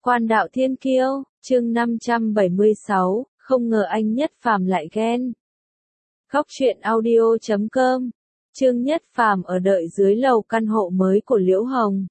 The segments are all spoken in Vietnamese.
Quan đạo thiên kiêu, chương 576, không ngờ anh Nhất Phàm lại ghen. Góc truyện audio.com, Trương Nhất Phàm ở đợi dưới lầu căn hộ mới của Liễu Hồng.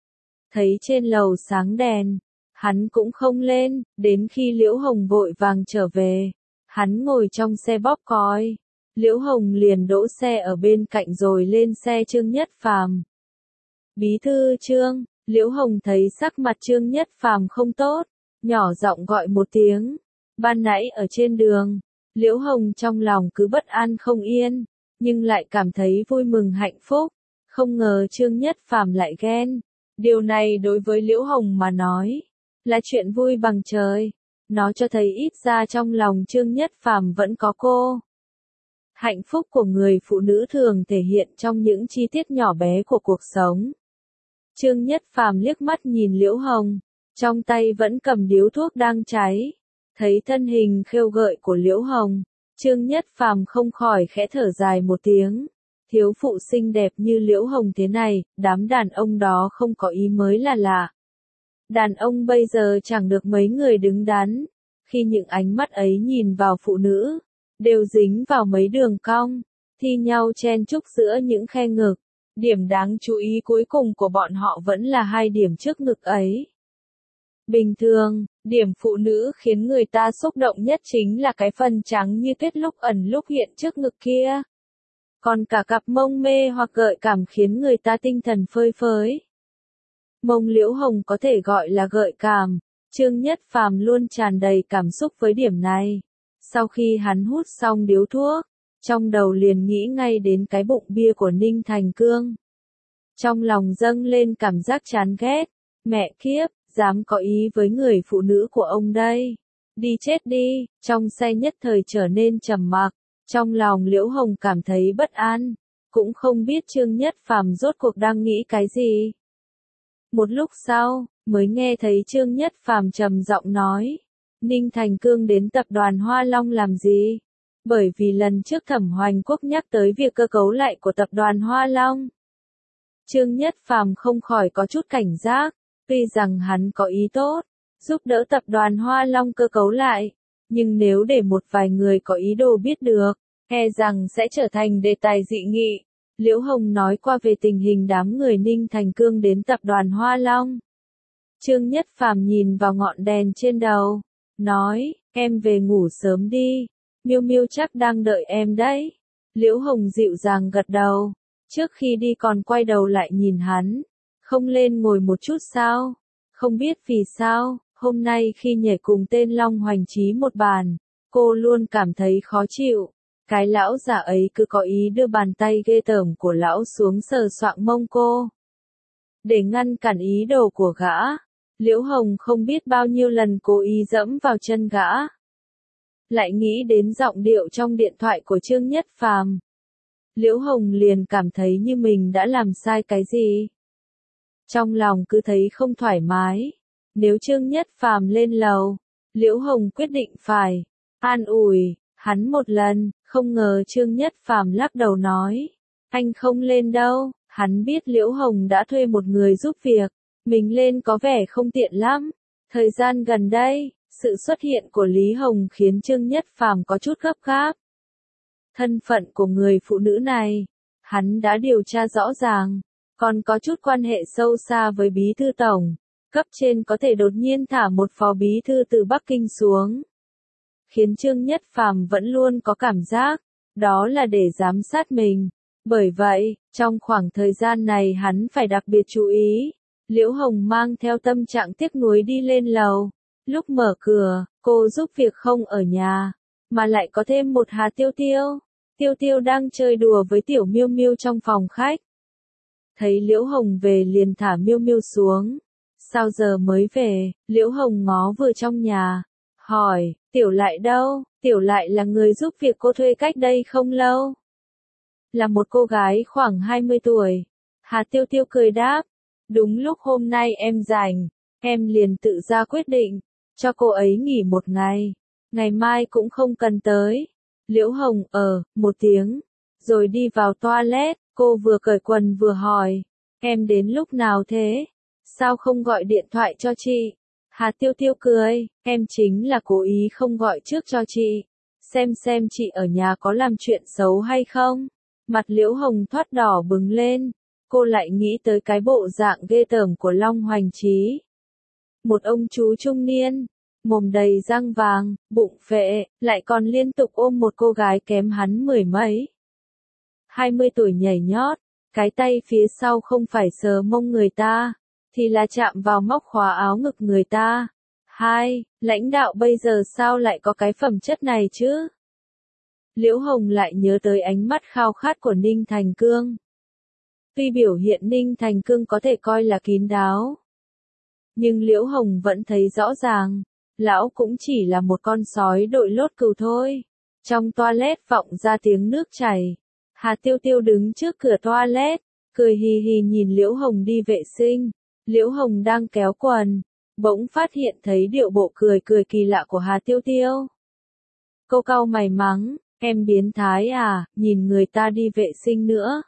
Thấy trên lầu sáng đèn, hắn cũng không lên, đến khi Liễu Hồng vội vàng trở về, hắn ngồi trong xe bóp còi. Liễu Hồng liền đỗ xe ở bên cạnh rồi lên xe Trương Nhất Phàm. Bí thư Trương, Liễu Hồng thấy sắc mặt Trương Nhất Phàm không tốt, nhỏ giọng gọi một tiếng. Ban nãy ở trên đường, Liễu Hồng trong lòng cứ bất an không yên, nhưng lại cảm thấy vui mừng hạnh phúc. Không ngờ Trương Nhất Phàm lại ghen. Điều này đối với Liễu Hồng mà nói, là chuyện vui bằng trời. Nó cho thấy ít ra trong lòng Trương Nhất Phàm vẫn có cô. Hạnh phúc của người phụ nữ thường thể hiện trong những chi tiết nhỏ bé của cuộc sống. Trương Nhất Phàm liếc mắt nhìn Liễu Hồng, trong tay vẫn cầm điếu thuốc đang cháy. Thấy thân hình khêu gợi của Liễu Hồng, Trương Nhất Phàm không khỏi khẽ thở dài một tiếng. Thiếu phụ xinh đẹp như Liễu Hồng thế này, đám đàn ông đó không có ý mới là lạ. Đàn ông bây giờ chẳng được mấy người đứng đắn, khi những ánh mắt ấy nhìn vào phụ nữ, đều dính vào mấy đường cong, thi nhau chen chúc giữa những khe ngực. Điểm đáng chú ý cuối cùng của bọn họ vẫn là hai điểm trước ngực ấy. Bình thường, điểm phụ nữ khiến người ta xúc động nhất chính là cái phần trắng như tuyết lúc ẩn lúc hiện trước ngực kia. Còn cả cặp mông mê hoặc gợi cảm khiến người ta tinh thần phơi phới. Mông Liễu Hồng có thể gọi là gợi cảm, Trương Nhất Phàm luôn tràn đầy cảm xúc với điểm này. Sau khi hắn hút xong điếu thuốc, trong đầu liền nghĩ ngay đến cái bụng bia của Ninh Thành Cương. Trong lòng dâng lên cảm giác chán ghét, mẹ kiếp, dám có ý với người phụ nữ của ông đây. Đi chết đi, trong xe nhất thời trở nên trầm mặc, trong lòng Liễu Hồng cảm thấy bất an, cũng không biết Trương Nhất Phàm rốt cuộc đang nghĩ cái gì. Một lúc sau, mới nghe thấy Trương Nhất Phàm trầm giọng nói, Ninh Thành Cương đến tập đoàn Hoa Long làm gì? Bởi vì lần trước Thẩm Hoành Quốc nhắc tới việc cơ cấu lại của tập đoàn Hoa Long. Trương Nhất Phàm không khỏi có chút cảnh giác, tuy rằng hắn có ý tốt, giúp đỡ tập đoàn Hoa Long cơ cấu lại, nhưng nếu để một vài người có ý đồ biết được, e rằng sẽ trở thành đề tài dị nghị. Liễu Hồng nói qua về tình hình đám người Ninh Thành Cương đến tập đoàn Hoa Long. Trương Nhất Phàm nhìn vào ngọn đèn trên đầu, nói, em về ngủ sớm đi, Miêu Miêu chắc đang đợi em đấy. Liễu Hồng dịu dàng gật đầu, trước khi đi còn quay đầu lại nhìn hắn, không lên ngồi một chút sao? Không biết vì sao, hôm nay khi nhảy cùng tên Long Hoành Chí một bàn, cô luôn cảm thấy khó chịu. Cái lão già ấy cứ có ý đưa bàn tay ghê tởm của lão xuống sờ soạng mông cô. Để ngăn cản ý đồ của gã, Liễu Hồng không biết bao nhiêu lần cố ý dẫm vào chân gã. Lại nghĩ đến giọng điệu trong điện thoại của Trương Nhất Phàm, Liễu Hồng liền cảm thấy như mình đã làm sai cái gì. Trong lòng cứ thấy không thoải mái. Nếu Trương Nhất Phàm lên lầu, Liễu Hồng quyết định phải an ủi hắn một lần. Không ngờ Trương Nhất Phàm lắc đầu nói, anh không lên đâu. Hắn biết Liễu Hồng đã thuê một người giúp việc, mình lên có vẻ không tiện lắm. Thời gian gần đây, sự xuất hiện của Lý Hồng khiến Trương Nhất Phàm có chút gấp gáp. Thân phận của người phụ nữ này, hắn đã điều tra rõ ràng, còn có chút quan hệ sâu xa với bí thư tổng. Cấp trên có thể đột nhiên thả một phó bí thư từ Bắc Kinh xuống, khiến Trương Nhất Phàm vẫn luôn có cảm giác, đó là để giám sát mình. Bởi vậy, trong khoảng thời gian này hắn phải đặc biệt chú ý. Liễu Hồng mang theo tâm trạng tiếc nuối đi lên lầu. Lúc mở cửa, cô giúp việc không ở nhà, mà lại có thêm một Hà Tiêu Tiêu. Tiêu Tiêu đang chơi đùa với tiểu Miêu Miêu trong phòng khách. Thấy Liễu Hồng về liền thả Miêu Miêu xuống. Sao giờ mới về? Liễu Hồng ngó vừa trong nhà, hỏi, Tiểu Lại đâu? Tiểu Lại là người giúp việc cô thuê cách đây không lâu. Là một cô gái khoảng 20 tuổi. Hà Tiêu Tiêu cười đáp, đúng lúc hôm nay em rảnh, em liền tự ra quyết định, cho cô ấy nghỉ một ngày, ngày mai cũng không cần tới. Liễu Hồng một tiếng, rồi đi vào toilet, cô vừa cởi quần vừa hỏi, em đến lúc nào thế? Sao không gọi điện thoại cho chị? Hà Tiêu Tiêu cười, em chính là cố ý không gọi trước cho chị. Xem chị ở nhà có làm chuyện xấu hay không. Mặt Liễu Hồng thoát đỏ bừng lên. Cô lại nghĩ tới cái bộ dạng ghê tởm của Long Hoành Chí. Một ông chú trung niên, mồm đầy răng vàng, bụng phệ, lại còn liên tục ôm một cô gái kém hắn mười mấy. 20 tuổi nhảy nhót, cái tay phía sau không phải sờ mông người ta, thì là chạm vào móc khóa áo ngực người ta. Lãnh đạo bây giờ sao lại có cái phẩm chất này chứ? Liễu Hồng lại nhớ tới ánh mắt khao khát của Ninh Thành Cương. Tuy biểu hiện Ninh Thành Cương có thể coi là kín đáo, nhưng Liễu Hồng vẫn thấy rõ ràng, lão cũng chỉ là một con sói đội lốt cừu thôi. Trong toilet vọng ra tiếng nước chảy. Hà Tiêu Tiêu đứng trước cửa toilet, cười hì hì nhìn Liễu Hồng đi vệ sinh. Liễu Hồng đang kéo quần, bỗng phát hiện thấy điệu bộ cười kỳ lạ của Hà Tiêu Tiêu. Cô cau mày mắng, em biến thái à, nhìn người ta đi vệ sinh nữa.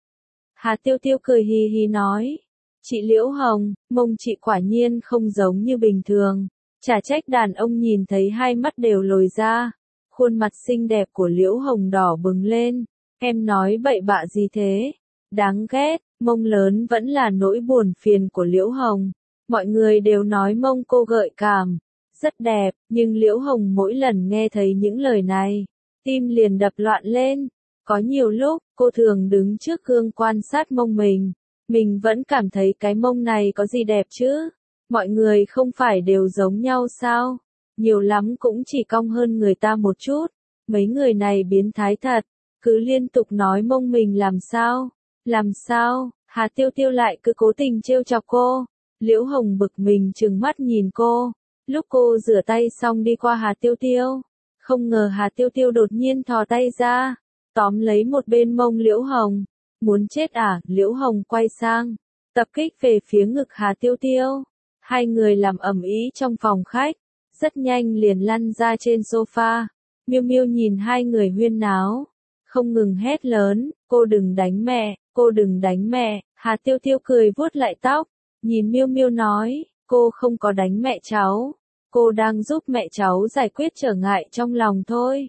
Hà Tiêu Tiêu cười hì hì nói, chị Liễu Hồng, mông chị quả nhiên không giống như bình thường. Chả trách đàn ông nhìn thấy hai mắt đều lồi ra. Khuôn mặt xinh đẹp của Liễu Hồng đỏ bừng lên. Em nói bậy bạ gì thế? Đáng ghét, mông lớn vẫn là nỗi buồn phiền của Liễu Hồng. Mọi người đều nói mông cô gợi cảm, rất đẹp, nhưng Liễu Hồng mỗi lần nghe thấy những lời này, tim liền đập loạn lên. Có nhiều lúc, cô thường đứng trước gương quan sát mông mình vẫn cảm thấy cái mông này có gì đẹp chứ? Mọi người không phải đều giống nhau sao? Nhiều lắm cũng chỉ cong hơn người ta một chút. Mấy người này biến thái thật, cứ liên tục nói mông mình làm sao? Làm sao? Hà Tiêu Tiêu lại cứ cố tình trêu chọc cô. Liễu Hồng bực mình trừng mắt nhìn cô. Lúc cô rửa tay xong đi qua Hà Tiêu Tiêu, không ngờ Hà Tiêu Tiêu đột nhiên thò tay ra, tóm lấy một bên mông Liễu Hồng. Muốn chết à? Liễu Hồng quay sang, tập kích về phía ngực Hà Tiêu Tiêu. Hai người làm ầm ĩ trong phòng khách, rất nhanh liền lăn ra trên sofa. Miêu Miêu nhìn hai người huyên náo, không ngừng hét lớn, cô đừng đánh mẹ, cô đừng đánh mẹ. Hà Tiêu Tiêu cười vuốt lại tóc, nhìn Miêu Miêu nói, cô không có đánh mẹ cháu, cô đang giúp mẹ cháu giải quyết trở ngại trong lòng thôi.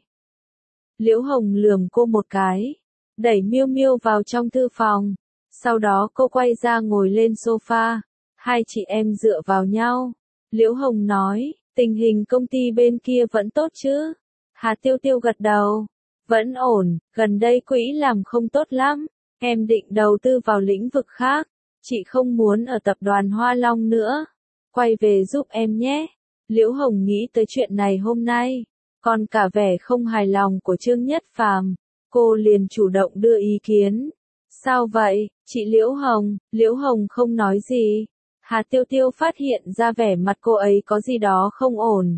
Liễu Hồng lườm cô một cái, đẩy Miêu Miêu vào trong thư phòng, sau đó cô quay ra ngồi lên sofa. Hai chị em dựa vào nhau. Liễu Hồng nói, tình hình công ty bên kia vẫn tốt chứ? Hà Tiêu Tiêu gật đầu. Vẫn ổn, gần đây quỹ làm không tốt lắm. Em định đầu tư vào lĩnh vực khác. Chị không muốn ở tập đoàn Hoa Long nữa. Quay về giúp em nhé. Liễu Hồng nghĩ tới chuyện này hôm nay. Còn cả vẻ không hài lòng của Trương Nhất Phàm. Cô liền chủ động đưa ý kiến. Sao vậy, chị Liễu Hồng? Liễu Hồng không nói gì. Hà Tiêu Tiêu phát hiện ra vẻ mặt cô ấy có gì đó không ổn.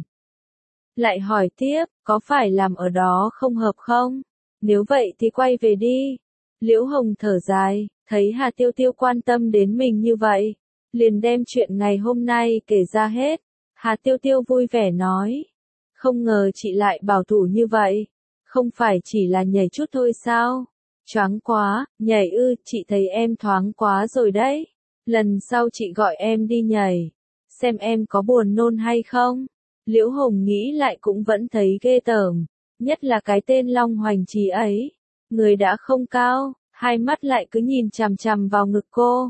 Lại hỏi tiếp, có phải làm ở đó không hợp không? Nếu vậy thì quay về đi. Liễu Hồng thở dài, thấy Hà Tiêu Tiêu quan tâm đến mình như vậy, liền đem chuyện ngày hôm nay kể ra hết. Hà Tiêu Tiêu vui vẻ nói, không ngờ chị lại bảo thủ như vậy. Không phải chỉ là nhảy chút thôi sao? Choáng quá, nhảy ư, chị thấy em thoáng quá rồi đấy. Lần sau chị gọi em đi nhảy, xem em có buồn nôn hay không. Liễu Hồng nghĩ lại cũng vẫn thấy ghê tởm, nhất là cái tên Long Hoành Chí ấy. Người đã không cao, hai mắt lại cứ nhìn chằm chằm vào ngực cô.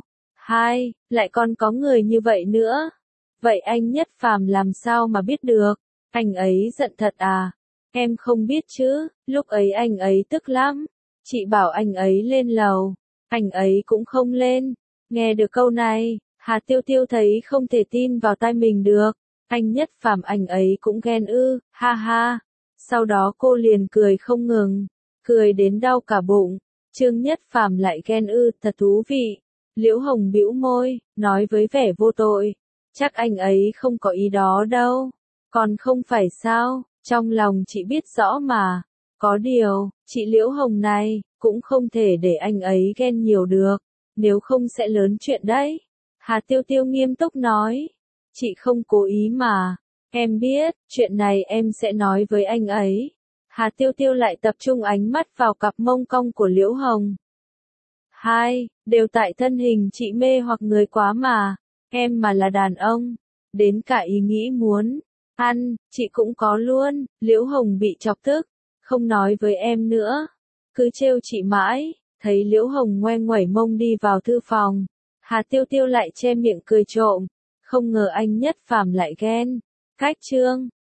Lại còn có người như vậy nữa. Vậy anh Nhất Phàm làm sao mà biết được? Anh ấy giận thật à? Em không biết chứ, lúc ấy anh ấy tức lắm. Chị bảo anh ấy lên lầu, anh ấy cũng không lên. Nghe được câu này, Hà Tiêu Tiêu thấy không thể tin vào tai mình được. Anh Nhất Phàm anh ấy cũng ghen ư, ha ha. Sau đó cô liền cười không ngừng, cười đến đau cả bụng. Trương Nhất Phàm lại ghen ư, thật thú vị. Liễu Hồng bĩu môi, nói với vẻ vô tội. Chắc anh ấy không có ý đó đâu. Còn không phải sao, trong lòng chị biết rõ mà. Có điều, chị Liễu Hồng này, cũng không thể để anh ấy ghen nhiều được. Nếu không sẽ lớn chuyện đấy. Hà Tiêu Tiêu nghiêm túc nói. Chị không cố ý mà. Em biết, chuyện này em sẽ nói với anh ấy. Hà Tiêu Tiêu lại tập trung ánh mắt vào cặp mông cong của Liễu Hồng. Đều tại thân hình chị mê hoặc người quá mà. Em mà là đàn ông, đến cả ý nghĩ muốn ăn, chị cũng có luôn. Liễu Hồng bị chọc tức, không nói với em nữa, cứ trêu chị mãi. Thấy Liễu Hồng ngoe nguẩy mông đi vào thư phòng, Hà Tiêu Tiêu lại che miệng cười trộm, không ngờ anh Nhất Phàm lại ghen. Cách chương